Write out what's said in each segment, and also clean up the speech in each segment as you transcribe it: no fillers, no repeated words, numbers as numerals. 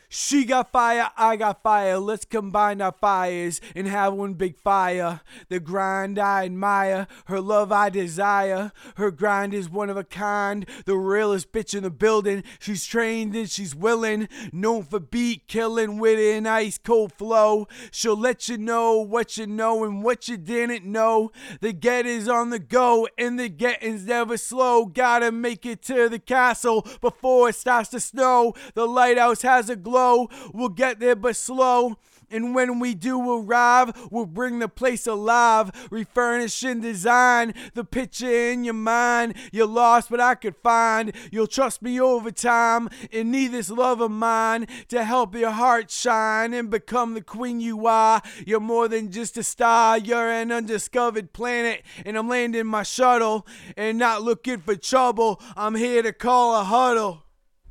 She got fire, I got fire. Let's combine our fires and have one big fire. The grind I admire, her love I desire. Her grind is one of a kind, the realest bitch in the building. She's trained and she's willing, known for beat killing with an ice cold flow. She'll let you know what you know and what you didn't know. The get is on the go and the getting's never slow. Gotta make it to the castle before it starts to snow. The lighthouse has a glow. We'll get there but slow. And when we do arrive, we'll bring the place alive. Refurnish and design the picture in your mind. You're lost, but I could find. You'll trust me over time and need this love of mine to help your heart shine and become the queen you are. You're more than just a star. You're an undiscovered planet. And I'm landing my shuttle and not looking for trouble. I'm here to call a huddle.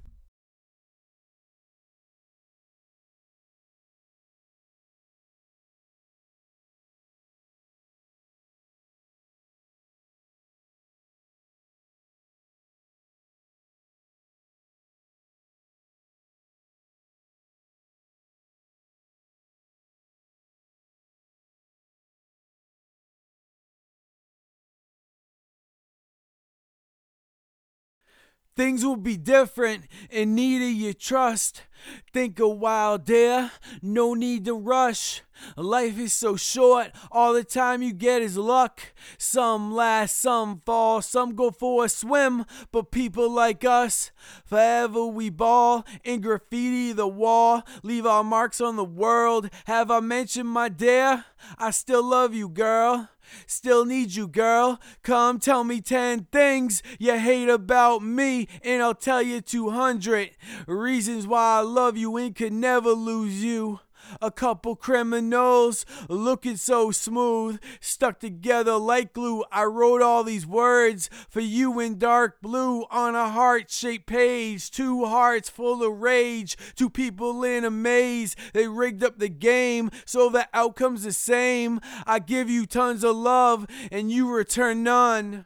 Things will be different in need of your trust. Think a while, dear, no need to rush. Life is so short, all the time you get is luck. Some last, some fall, some go for a swim. But people like us, forever we ball and graffiti the wall. Leave our marks on the world. Have I mentioned, my dear? I still love you, girl. Still need you, girl. Come tell me 10 things you hate about me, and I'll tell you 200 reasons why I love you and could never lose you. A couple criminals looking so smooth, stuck together like glue. I wrote all these words for you in dark blue on a heart-shaped page. 2 hearts full of rage, 2 people in a maze. They rigged up the game so the outcome's the same. I give you tons of love and you return none.